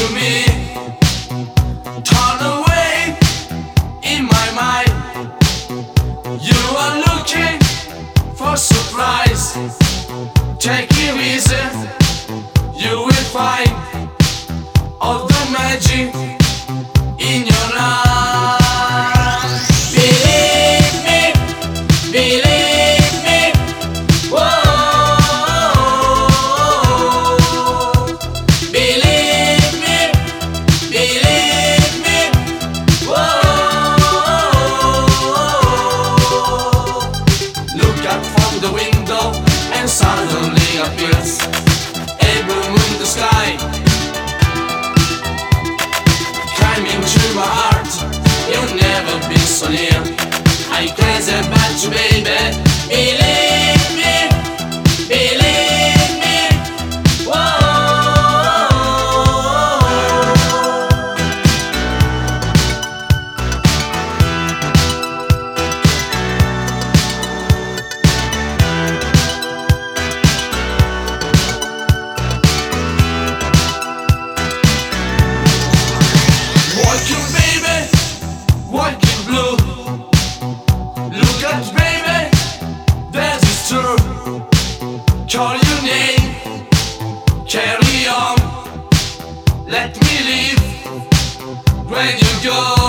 me. Turn away in my mind. You are looking for surprise. Take it easy, you will find all the magic in your eyes. Believe me, believe me. Whoa. Believe me, believe me. Whoa. Look out from the window and suddenly appears a bloom in the sky. Climbing to my heart, you'll never be so near. I'm crazy about you, baby. Believe me, believe me. Whoa. Walking, baby, walking blue. Look at baby, that is true. Call your name, carry on. Let me live when you go.